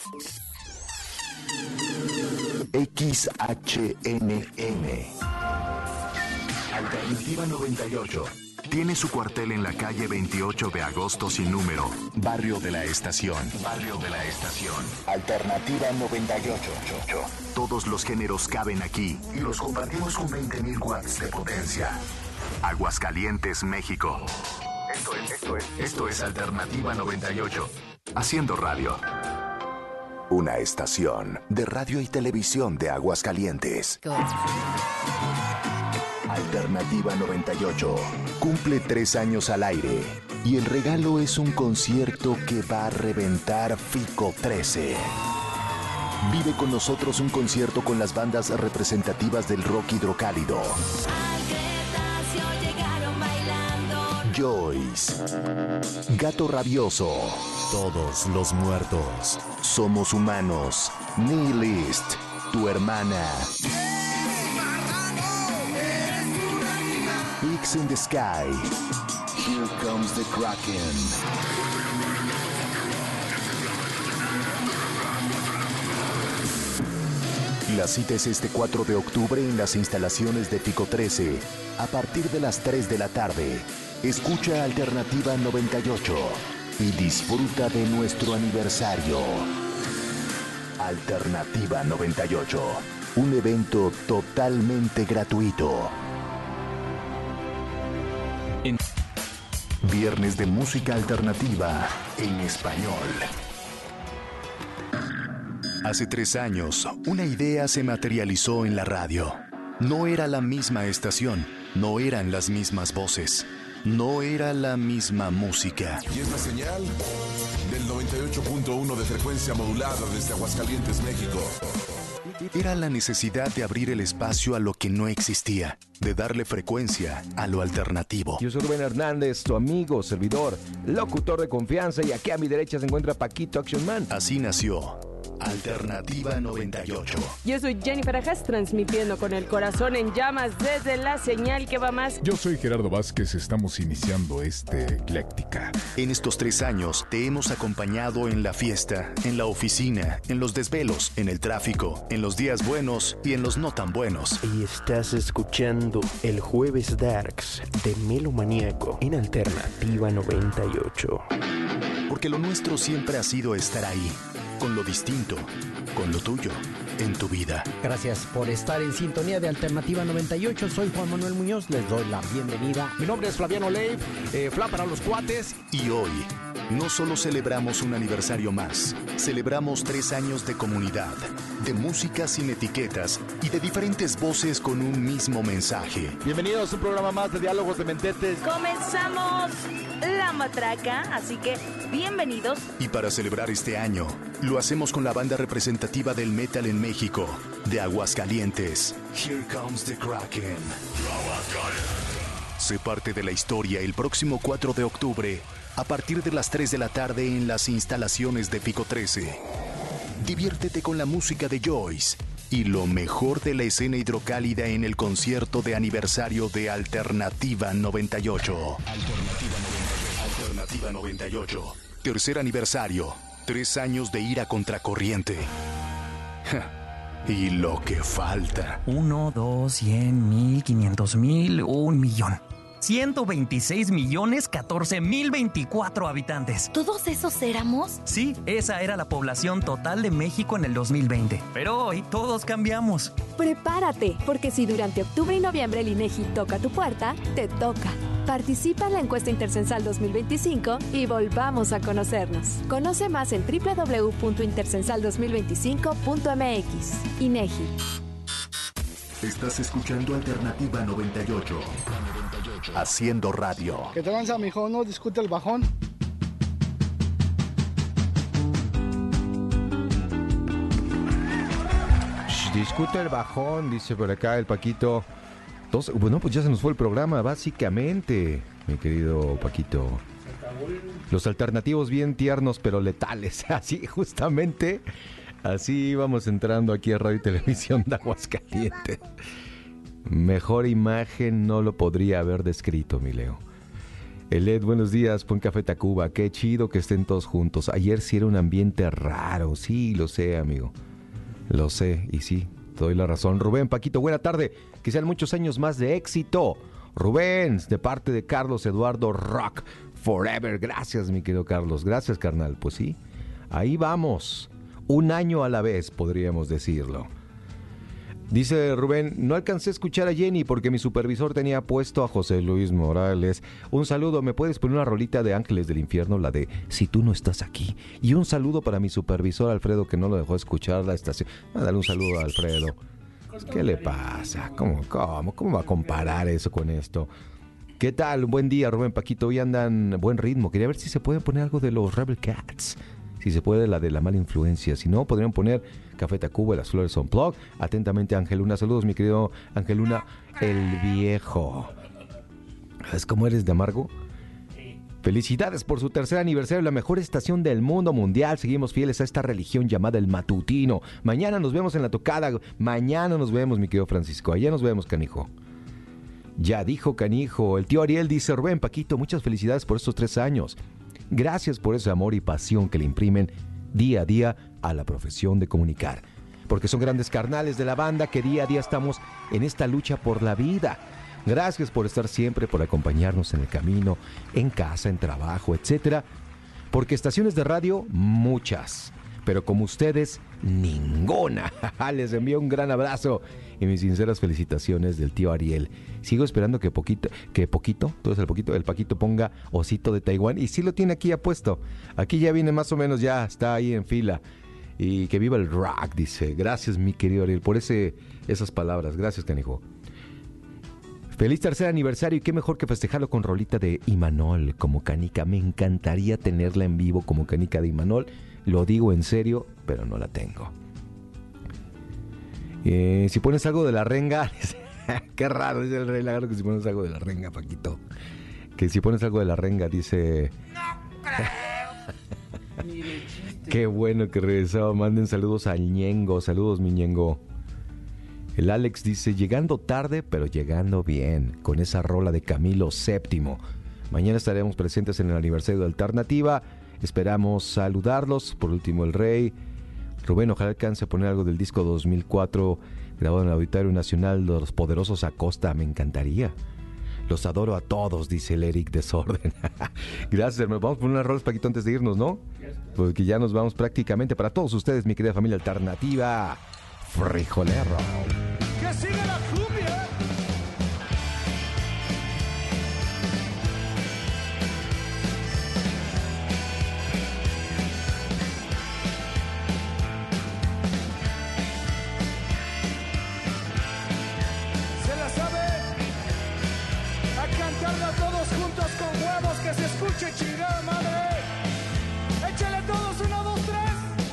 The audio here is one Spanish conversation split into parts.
XHNN Alternativa 98 tiene su cuartel en la calle 28 de agosto sin número, Barrio de la Estación. Barrio de la Estación. Alternativa 98. Todos los géneros caben aquí y los compartimos con 20.000 watts de potencia. Aguascalientes, México. Esto es Alternativa 98. Haciendo radio. Una estación de radio y televisión de Aguascalientes. Alternativa 98 cumple 3 años al aire y el regalo es un concierto que va a reventar Fico 13. Vive con nosotros un concierto con las bandas representativas del rock hidrocálido. Joyce, Gato Rabioso, Todos los Muertos, Somos Humanos, Nihilist, Tu Hermana, Pigs in the Sky, Here Comes the Kraken. La cita es este 4 de octubre en las instalaciones de Fico 13, a partir de las 3 de la tarde. Escucha Alternativa 98 y disfruta de nuestro aniversario. Alternativa 98, un evento totalmente gratuito. Viernes de música alternativa en español. Hace 3 años, una idea se materializó en la radio. No era la misma estación, no eran las mismas voces. No era la misma música. Y es la señal del 98.1 de frecuencia modulada desde Aguascalientes, México. Era la necesidad de abrir el espacio a lo que no existía, de darle frecuencia a lo alternativo. Yo soy Rubén Hernández, tu amigo, servidor, locutor de confianza, y aquí a mi derecha se encuentra Paquito Action Man. Así nació Alternativa 98. Yo soy Jennifer Ajas, transmitiendo con el corazón en llamas desde la señal que va más. Yo soy Gerardo Vázquez, estamos iniciando Ecléctica. En estos 3 años te hemos acompañado en la fiesta, en la oficina, en los desvelos, en el tráfico, en los días buenos y en los no tan buenos. Y estás escuchando el Jueves Darks de Melomaníaco en Alternativa 98. Porque lo nuestro siempre ha sido estar ahí, con lo distinto, con lo tuyo, en tu vida. Gracias por estar en sintonía de Alternativa 98. Soy Juan Manuel Muñoz, les doy la bienvenida. Mi nombre es Flaviano Leiv, Fla para los cuates. Y hoy, no solo celebramos un aniversario más, celebramos 3 años de comunidad, de música sin etiquetas y de diferentes voces con un mismo mensaje. Bienvenidos a un programa más de Diálogos de Mentetes. Comenzamos la matraca, así que bienvenidos. Y para celebrar este año, lo hacemos con la banda representativa del metal en México, de Aguascalientes. Here Comes the Kraken. Sé parte de la historia el próximo 4 de octubre, a partir de las 3 de la tarde en las instalaciones de Fico 13. Diviértete con la música de Joyce y lo mejor de la escena hidrocálida en el concierto de aniversario de Alternativa 98. Alternativa 98. Tercer aniversario. 3 años de ir a contracorriente. Y lo que falta. 1, 2, 100, 1000, 500,000, 1,000,000. 126,014,024 habitantes. ¿Todos esos éramos? Sí, esa era la población total de México en el 2020. Pero hoy todos cambiamos. Prepárate, porque si durante octubre y noviembre el INEGI toca tu puerta, te toca. Participa en la encuesta Intercensal 2025 y volvamos a conocernos. Conoce más en www.intercensal2025.mx. INEGI. Estás escuchando Alternativa 98. Haciendo radio. Que te avanza, mijo, no discute el bajón. Discute el bajón, dice por acá el Paquito. Bueno, pues ya se nos fue el programa, básicamente, mi querido Paquito. Los alternativos bien tiernos, pero letales. Así, justamente, así vamos entrando aquí a Radio y Televisión de Aguascalientes. Mejor imagen no lo podría haber descrito, mi Leo. Ed, buenos días, pon Café Tacuba. Qué chido que estén todos juntos. Ayer sí era un ambiente raro. Sí, lo sé, amigo. Lo sé, y sí, te doy la razón. Rubén, Paquito, buena tarde. Que sean muchos años más de éxito. Rubén, de parte de Carlos Eduardo Rock Forever. Gracias, mi querido Carlos. Gracias, carnal. Pues sí, ahí vamos. Un año a la vez, podríamos decirlo. Dice Rubén, no alcancé a escuchar a Jenny porque mi supervisor tenía puesto a José Luis Morales. Un saludo, ¿me puedes poner una rolita de Ángeles del Infierno? La de Si tú no estás aquí. Y un saludo para mi supervisor Alfredo, que no lo dejó escuchar la estación. Dale un saludo a Alfredo. ¿Qué le pasa? ¿Cómo va a comparar eso con esto? ¿Qué tal? Buen día, Rubén, Paquito. Hoy andan buen ritmo. Quería ver si se puede poner algo de los Rebel Cats. Si se puede, la de la mala influencia. Si no, podrían poner Café Tacuba, Las Flores Unplugged. Atentamente, Ángel Luna. Saludos, mi querido Ángel Luna, el viejo. ¿Sabes cómo eres de amargo? Felicidades por su tercer aniversario, la mejor estación del mundo mundial. Seguimos fieles a esta religión llamada el matutino. Mañana nos vemos en la tocada. Mañana nos vemos, mi querido Francisco. Allá nos vemos, canijo. Ya dijo canijo. El tío Ariel dice, Rubén, Paquito, muchas felicidades por estos 3 años. Gracias por ese amor y pasión que le imprimen día a día a la profesión de comunicar. Porque son grandes carnales de la banda que día a día estamos en esta lucha por la vida. Gracias por estar siempre, por acompañarnos en el camino, en casa, en trabajo, etcétera. Porque estaciones de radio, muchas. Pero como ustedes, ninguna. Les envío un gran abrazo y mis sinceras felicitaciones del tío Ariel. Sigo esperando que Poquito, tú eres el Paquito ponga Osito de Taiwán. Y sí lo tiene aquí ya puesto. Aquí ya viene más o menos, ya está ahí en fila. Y que viva el rock, dice. Gracias, mi querido Ariel, por esas palabras. Gracias, canijo. Feliz tercer aniversario y qué mejor que festejarlo con rolita de Imanol como canica. Me encantaría tenerla en vivo como canica de Imanol. Lo digo en serio, pero no la tengo. Si pones algo de la renga... Qué raro, dice el Rey Lagarto, que si pones algo de la renga, Paquito. Que si pones algo de la renga, dice... No creo. Qué bueno que regresaba. Manden saludos al Ñengo. Saludos, mi Ñengo. El Alex dice, llegando tarde, pero llegando bien, con esa rola de Camilo VII. Mañana estaremos presentes en el aniversario de Alternativa. Esperamos saludarlos. Por último, el Rey. Rubén, ojalá alcance a poner algo del disco 2004, grabado en el Auditorio Nacional de los Poderosos Acosta. Me encantaría. Los adoro a todos, dice el Eric Desorden. Gracias, hermano. Vamos a poner unas rolas, Paquito, antes de irnos, ¿no? Porque ya nos vamos prácticamente. Para todos ustedes, mi querida familia alternativa, Frijolero. ¡Que siga la cumbia! ¿Se la sabe? A cantarla todos juntos con huevos, que se escuche chingada madre. Échale todos, 1, 2, 3.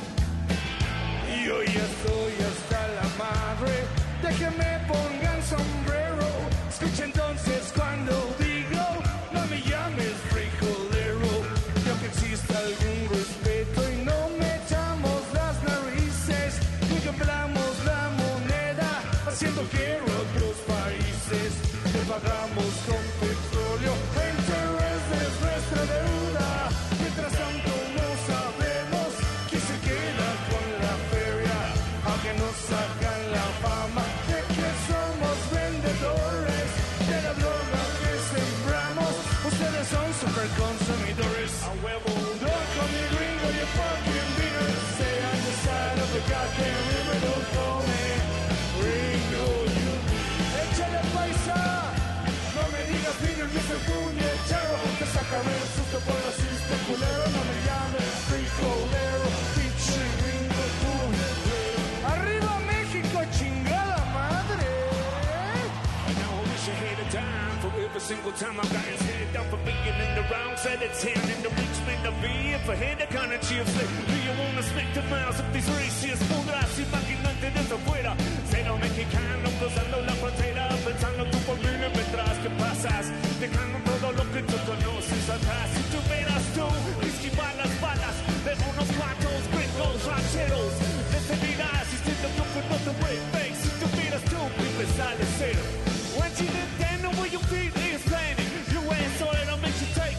Yo ya soy hasta la madre de que me pongan sombrero. Escucha entonces cuando digo, no me llames frijolero. Y aunque exista algún respeto y no metamos las narices, y cambiamos la moneda haciendo guerra a otros países. Te pagamos con petróleo, intereses nuestra deuda. Mientras tanto no sabemos quién se queda con la feria, aunque nos sacan la fama de que somos vendedores de la droga que sembramos. Ustedes son super consumidores. A huevo, don't call me gringo, you fucking beaner. Stay on the side of the goddamn river, don't call me gringo, you. Échale paisa, no me digas beaner, Mr. Puñetero. Te sacaré el susto por racista culero. No me llames frijolero, pinche gringo puñetero. ¡Arriba México, chingada madre! I know I wish I had a dime for every single time I got his head down for being in the wrong side of town. In the rich man to be if I had that kind of chips. Do you wanna split the miles of these racists? Podrás imaginarte desde afuera. Cero mexicano cruzando la frontera, pensando tú por mí mientras que pasas, dejando todo lo que tú conoces atrás. Si tuvieras tú esquivar las balas de unos cuantos gringos rancheros, decidirás si siendo tú con otro great face. Si tuvieras tú empezar de cero. When you did then, the way you feel is planning. You ain't so it'll make you take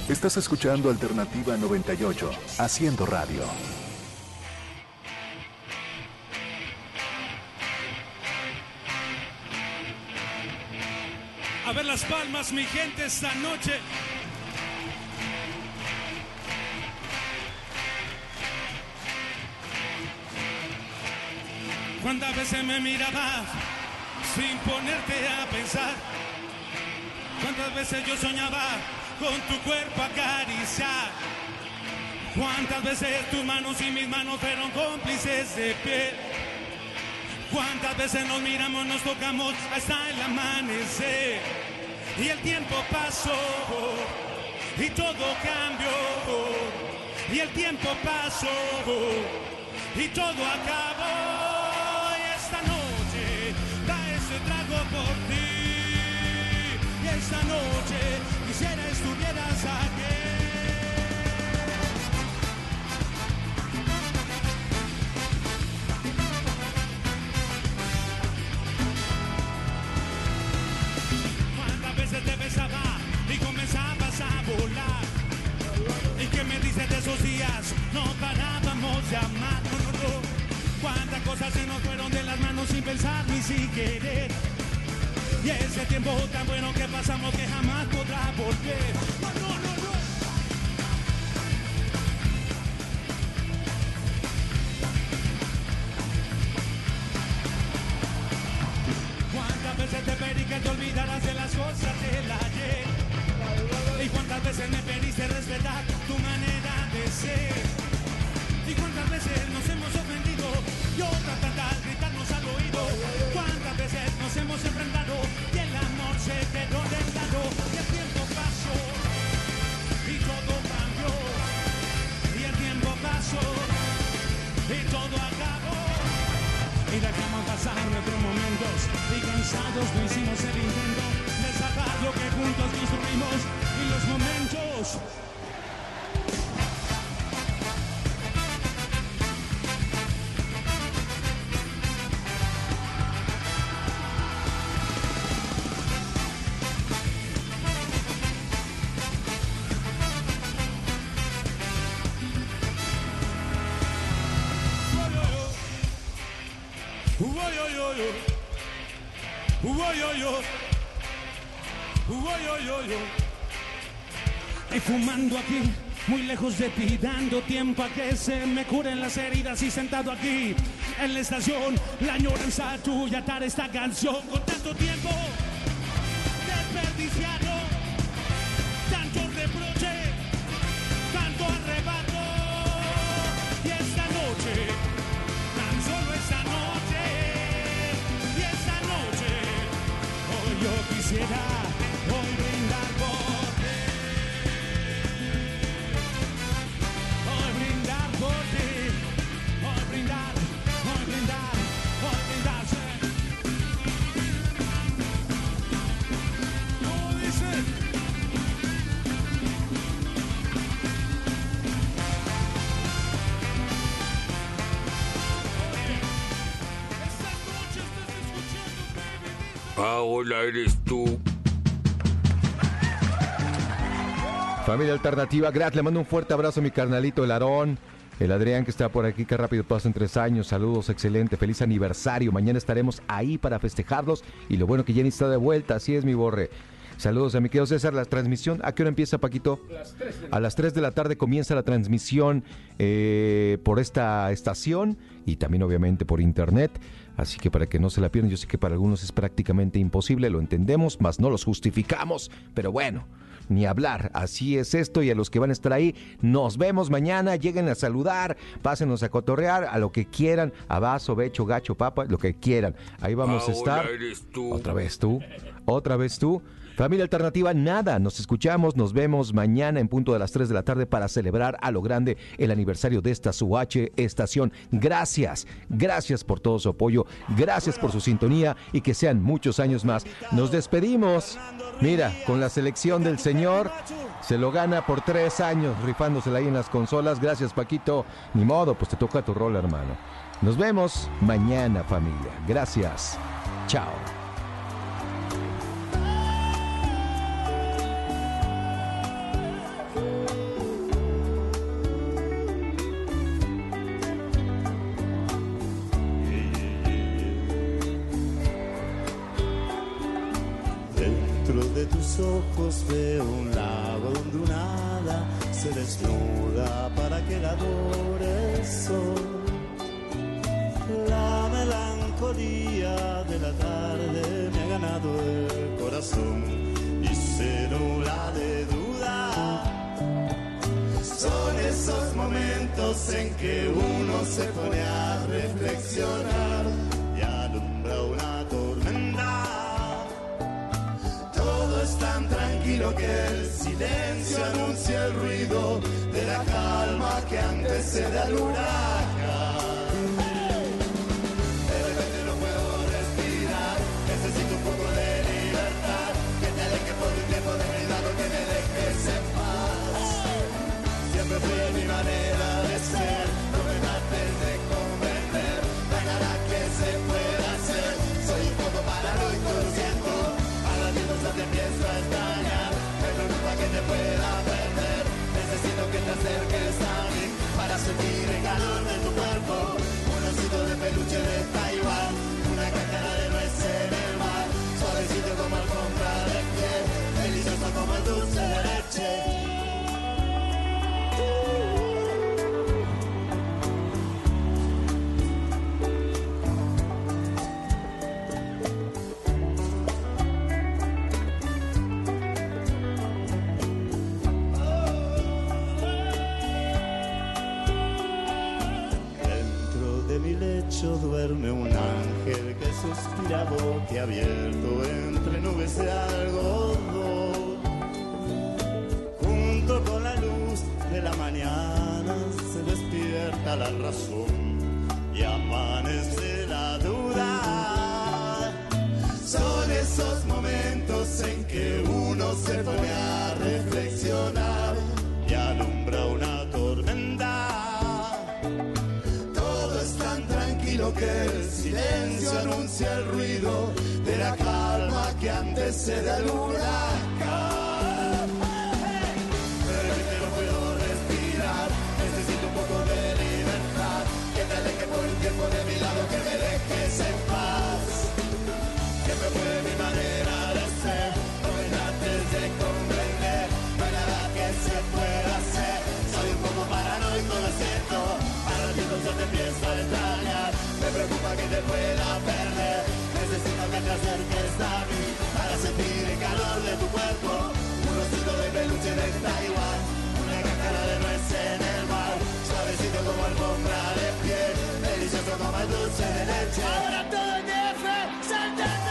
Estás escuchando Alternativa 98, haciendo radio. A ver las palmas, mi gente, esta noche. ¿Cuántas veces me mirabas sin ponerte a pensar? ¿Cuántas veces yo soñaba con tu cuerpo acariciar? ¿Cuántas veces tus manos y mis manos fueron cómplices de piel? ¿Cuántas veces nos miramos, nos tocamos hasta el amanecer? Y el tiempo pasó y todo cambió. Y el tiempo pasó y todo acabó. Y esta noche da ese trago por ti. Y esta noche quisiera estuvieras aquí. Te besaba y comenzabas a volar. ¿Y qué me dices de esos días? No parábamos de amar, no. Cuántas cosas se nos fueron de las manos sin pensar ni sin querer. Y ese tiempo tan bueno que pasamos que jamás podrá volver. No. ¿Cuántas veces te pedí que te olvidaras de las cosas del ayer? ¿Y cuántas veces me pediste respetar tu manera de ser? ¿Y cuántas veces nos hemos ofendido? Y otras tantas gritarnos al oído. ¿Cuántas veces nos hemos enfrentado? Y el amor se quedó de lado. Y el tiempo pasó y todo cambió. Y el tiempo pasó y todo acabó. Y dejamos pasar nuestros momentos y cansados no hicimos el intento de salvar lo que juntos construimos y los momentos. Y fumando aquí, muy lejos de ti, dando tiempo a que se me curen las heridas y sentado aquí en la estación, la añoranza tuya atar esta canción con tanto tiempo desperdiciado, tanto reproche, tanto arrebato. Y esta noche, tan solo esta noche, y esta noche, hoy yo quisiera hoy brindar por ti, hoy brindar por ti, hoy brindar, hoy brindar, hoy brindarse. ¿Cómo dice? Paola, eres tú. Familia Alternativa, gracias, le mando un fuerte abrazo a mi carnalito, el Aarón, el Adrián que está por aquí, que rápido pasan 3 años, saludos, excelente, feliz aniversario, mañana estaremos ahí para festejarlos y lo bueno que Jenny está de vuelta, así es mi Borre. Saludos a mi querido César, la transmisión, ¿a qué hora empieza, Paquito? A las 3 de la tarde comienza la transmisión por esta estación y también obviamente por internet. Así que para que no se la pierdan, yo sé que para algunos es prácticamente imposible, lo entendemos, mas no los justificamos, pero bueno, ni hablar, así es esto y a los que van a estar ahí, nos vemos mañana, lleguen a saludar, pásenos a cotorrear, a lo que quieran, a vaso, becho, gacho, papa, lo que quieran, ahí vamos a estar. Eres tú. Otra vez tú. Familia Alternativa, nada, nos escuchamos, nos vemos mañana en punto de las 3 de la tarde para celebrar a lo grande el aniversario de esta su estación. Gracias por todo su apoyo, gracias por su sintonía y que sean muchos años más. Nos despedimos, mira, con la selección del señor, se lo gana por 3 años rifándosela ahí en las consolas. Gracias, Paquito, ni modo, pues te toca tu rol, hermano. Nos vemos mañana, familia, gracias, chao. Dentro de tus ojos veo un lago donde una hada se desnuda para que la adore el sol. La melancolía de la tarde me ha ganado el corazón y se nubla de duda. Son esos momentos en que uno se pone a reflexionar y alumbra una tormenta. Todo es tan tranquilo que el silencio anuncia el ruido de la calma que antecede al huracán. De repente no puedo respirar, necesito un poco de libertad, que te aleje por un tiempo de mi lado, que me dejes en paz. Siempre fue mi manera de ser, no me trates de comprender, no hay nada que se pueda hacer. Soy un poco paranoico, lo siento, a las minutos te empiezo a extrañar, me preocupa que te pueda perder. Necesito que te acerques a mí para sentir el calor de tu cuerpo. Un osito de peluche de Taiwán, una cáscara de nuez en el mar, suavecito como alfombra de piel, delicioso como el dulce de leche. Duerme un ángel que suspira boquiabierto entre nubes de algodón. Junto con la luz de la mañana se despierta la razón y amanece la duda. Son esos momentos en que uno se pone a reflexionar y alumbra una tormenta. Lo que el silencio anuncia el ruido de la calma que antecede al huracán. De repente no puedo respirar, necesito un poco de libertad, que te aleje por un tiempo de mi lado, que me dejes en paz. Siempre fue mi manera de ser, no me trates de comprender, no hay nada que se pueda hacer. Soy un poco paranoico, lo siento, para ti no te empiezo a extrañar. Me preocupa que te pueda perder. Necesito que te acerques a mí para sentir el calor de tu cuerpo. Un osito de peluche de Taiwán, una cáscara de nuez en el mar, suavecito como alfombra de piel, delicioso como el dulce de leche. Ahora todo en DF, saltando.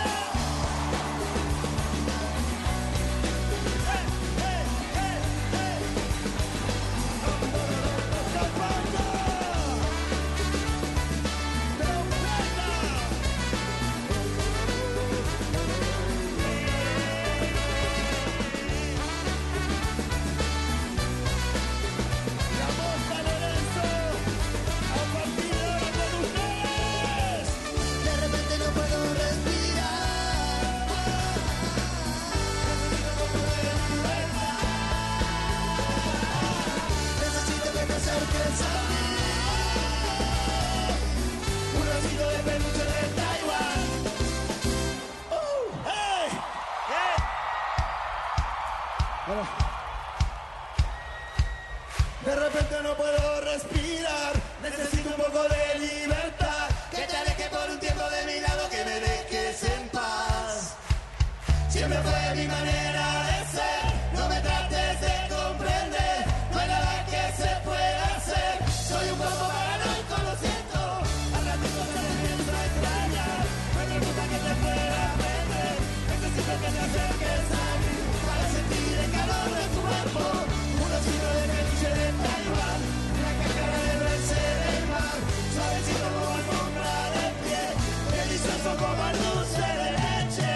De repente no puedo respirar, necesito un poco de libertad, que te aleje por un tiempo de mi lado, que me dejes en paz. Siempre fue mi manera de ser, no me trates de comprender, no hay nada que se pueda hacer. Soy un poco paranoico, lo siento, al ratito te empiezo a extrañar, me preocupa que te pueda perder. Necesito que te acerques a mí para sentir el calor de tu cuerpo. Un osito de peluche de Taiwán, una cáscara de nuez en el mar, suavecito como alfombra de piel, delicioso como el dulce de leche.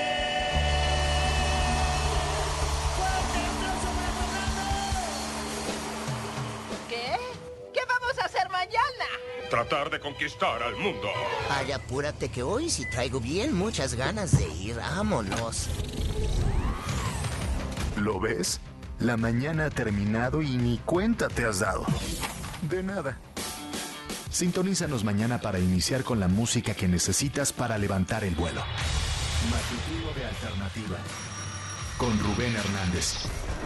¿Qué? ¿Qué vamos a hacer mañana? Tratar de conquistar al mundo. Ay, apúrate que hoy sí traigo bien muchas ganas de ir. Vámonos. ¿Lo ves? La mañana ha terminado y ni cuenta te has dado. De nada. Sintonízanos mañana para iniciar con la música que necesitas para levantar el vuelo. Matutino de Alternativa. con Rubén Hernández.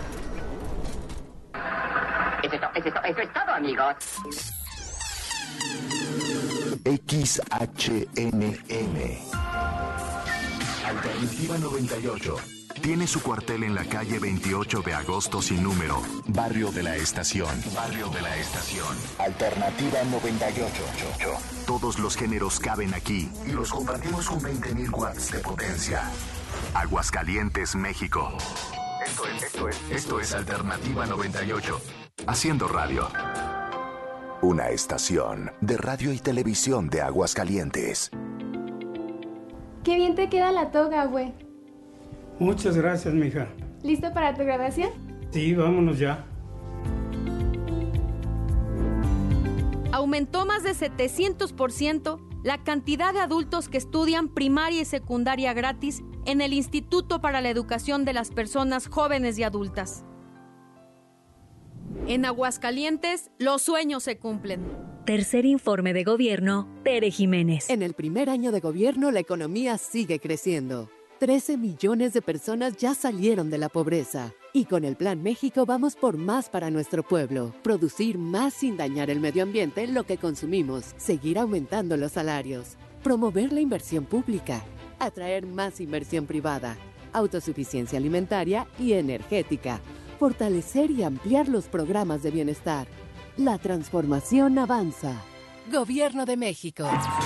Eso es todo, amigos. XHNM Alternativa 98 tiene su cuartel en la calle 28 de agosto sin número, Barrio de la Estación. Barrio de la Estación. Alternativa 98. Todos los géneros caben aquí y los compartimos con 20.000 watts de potencia. Aguascalientes, México. Esto es Alternativa 98. Haciendo radio. Una estación de radio y televisión de Aguascalientes. Qué bien te queda la toga, güey. Muchas gracias, mija. ¿Listo para tu graduación? Sí, vámonos ya. Aumentó más de 700% la cantidad de adultos que estudian primaria y secundaria gratis en el Instituto para la Educación de las Personas Jóvenes y Adultas. En Aguascalientes, los sueños se cumplen. Tercer informe de gobierno, Tere Jiménez. En el primer año de gobierno, la economía sigue creciendo. 13 millones de personas ya salieron de la pobreza. Y con el Plan México vamos por más para nuestro pueblo. Producir más sin dañar el medio ambiente en lo que consumimos. Seguir aumentando los salarios. Promover la inversión pública. Atraer más inversión privada. Autosuficiencia alimentaria y energética. Fortalecer y ampliar los programas de bienestar. La transformación avanza. Gobierno de México.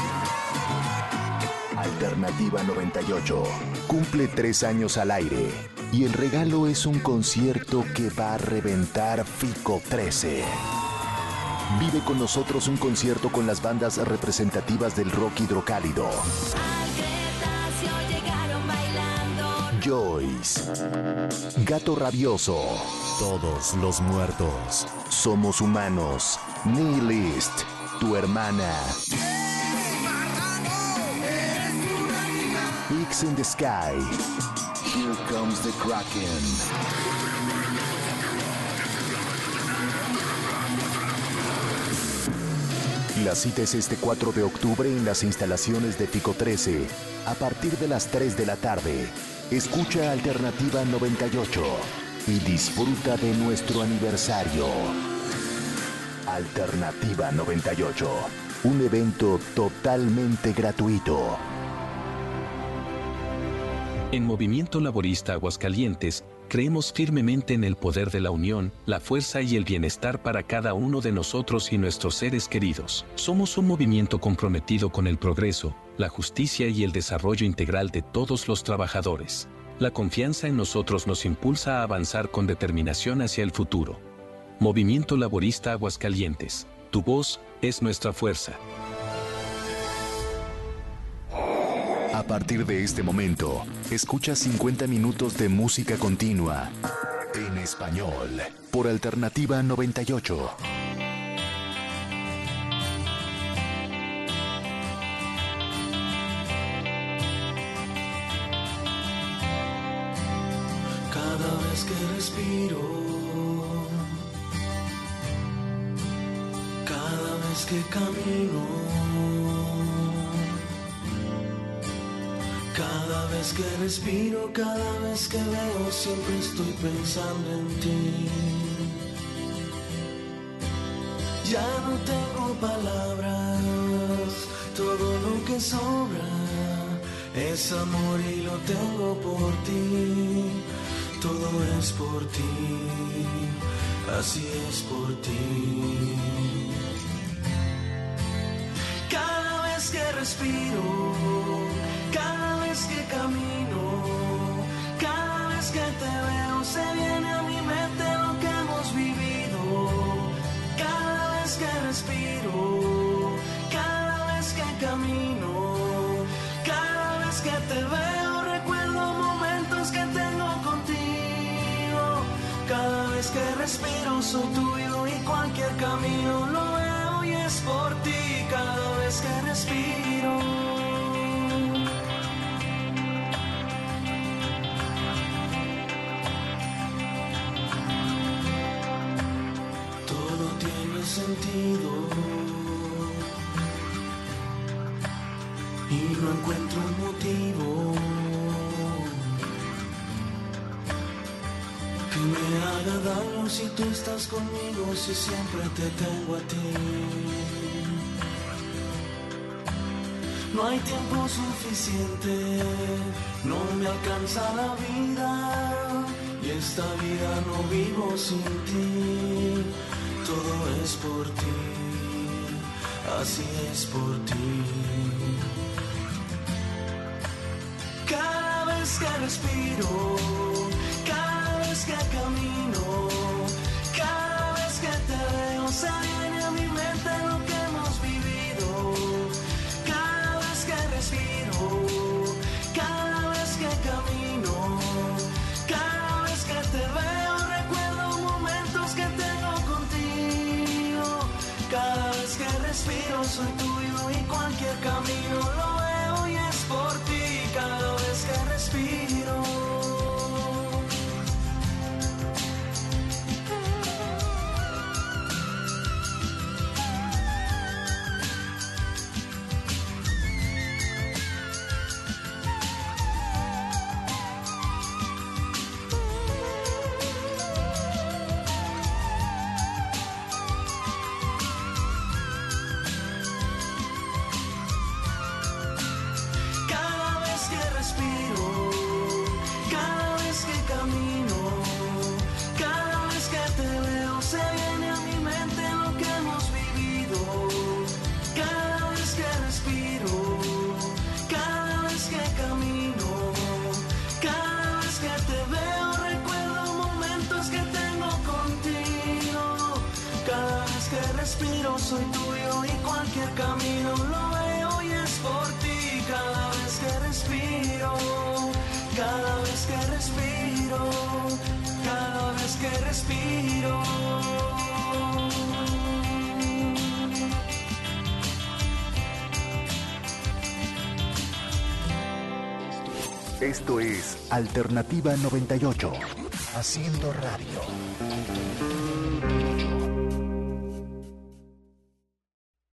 Alternativa 98 cumple 3 años al aire y el regalo es un concierto que va a reventar Fico 13. Vive con nosotros un concierto con las bandas representativas del rock hidrocálido. Joyce, Gato Rabioso, Todos los Muertos, Somos Humanos, Nihilist, Tu Hermana, Pigs in the Sky, Here Comes the Kraken. La cita es este 4 de octubre en las instalaciones de Fico 13, a partir de las 3 de la tarde. Escucha Alternativa 98 y disfruta de nuestro aniversario. Alternativa 98, un evento totalmente gratuito. En Movimiento Laborista Aguascalientes, creemos firmemente en el poder de la unión, la fuerza y el bienestar para cada uno de nosotros y nuestros seres queridos. Somos un movimiento comprometido con el progreso, la justicia y el desarrollo integral de todos los trabajadores. La confianza en nosotros nos impulsa a avanzar con determinación hacia el futuro. Movimiento Laborista Aguascalientes. Tu voz es nuestra fuerza. A partir de este momento, escucha 50 minutos de música continua en español por Alternativa 98. Cada vez que respiro, cada vez que camino, cada vez que respiro, cada vez que veo, siempre estoy pensando en ti. Ya no tengo palabras, todo lo que sobra es amor y lo tengo por ti. Todo es por ti, así es por ti. Cada vez que respiro, cada vez que camino, cada vez que te veo, se viene a mi mente lo que hemos vivido. Cada vez que respiro, cada vez que camino, cada vez que te veo, recuerdo momentos que tengo contigo. Cada vez que respiro soy tuyo y cualquier camino lo veo y es por ti. Cada vez que respiro. Todo tiene sentido y no encuentro un motivo me haga daño si tú estás conmigo, si siempre te tengo a ti. No hay tiempo suficiente, no me alcanza la vida, y esta vida no vivo sin ti. Todo es por ti, así es por ti. Cada vez que respiro, cada vez que camino, cada vez que te veo, se viene a mi mente lo que hemos vivido. Cada vez que respiro, cada vez que camino, cada vez que te veo, recuerdo momentos que tengo contigo. Cada vez que respiro soy tuyo y cualquier camino lo veo y es por ti. Cada vez que respiro. Soy tuyo y cualquier camino lo veo y es por ti. Cada vez que respiro, cada vez que respiro, cada vez que respiro. Esto es Alternativa 98, haciendo radio.